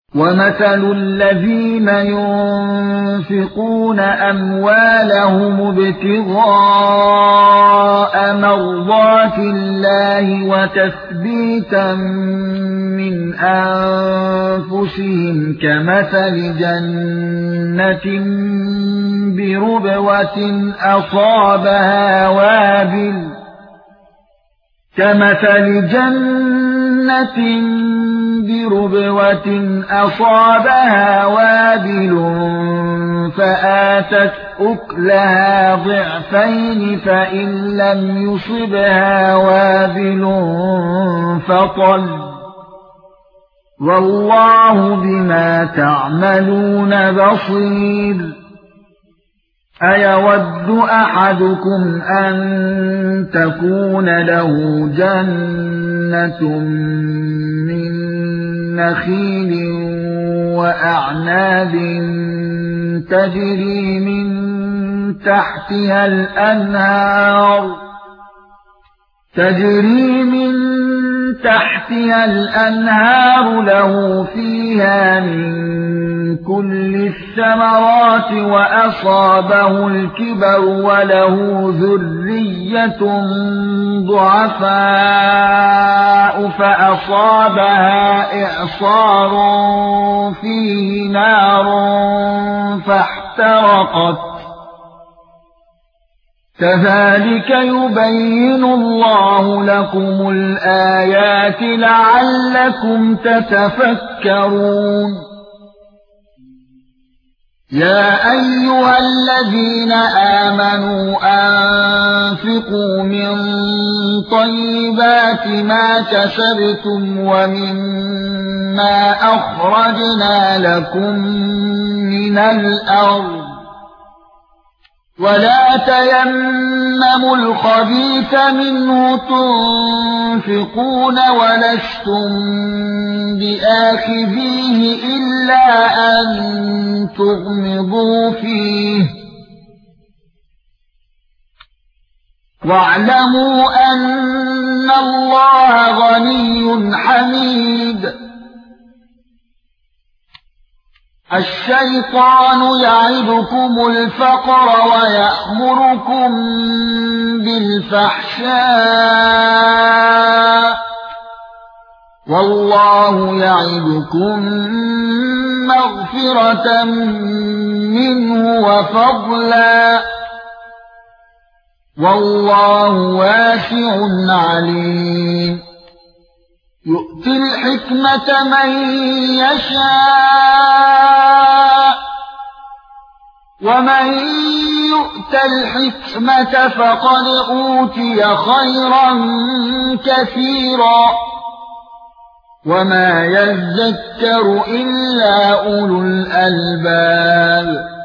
وَمَثَلُ الَّذِينَ يُنفِقُونَ أَمْوَالَهُمُ ابْتِغَاءَ مَرْضَاتِ اللَّهِ وَتَثْبِيتًا مِنْ أَنفُسِهِمْ كَمَثَلِ جَنَّةٍ بِرَبْوَةٍ أصابها وابل فآتت أكلها ضعفين فإن لم يصبها وابل فطل والله بما تعملون بصير أيود أحدكم أن تكون له جنة من نخيل وأعناب تجري من تحتها الأنهار له فيها من كل الثمرات وأصابه الكبر وله ذرية ضعفاء فأصابها إعصار فيه نار فاحترقت كذلك يبين الله لكم الآيات لعلكم تتفكرون يا أيها الذين آمنوا أنفقوا من طيبات ما كسبتم ومما أخرجنا لكم من الأرض ولا تيمموا الخبيث منه تنفقون ولستم بآخذيه إلا أن تغمضوا فيه واعلموا أن الله غني حميد الشيطان يعدكم الفقر ويأمركم بالفحشاء والله يعدكم مغفرة منه وفضلا والله واسع عليم يؤتي الحكمة من يشاء ومن يؤت الحكمة فقد أوتي خيرا كثيرا وما يذكر إلا أولو الألباب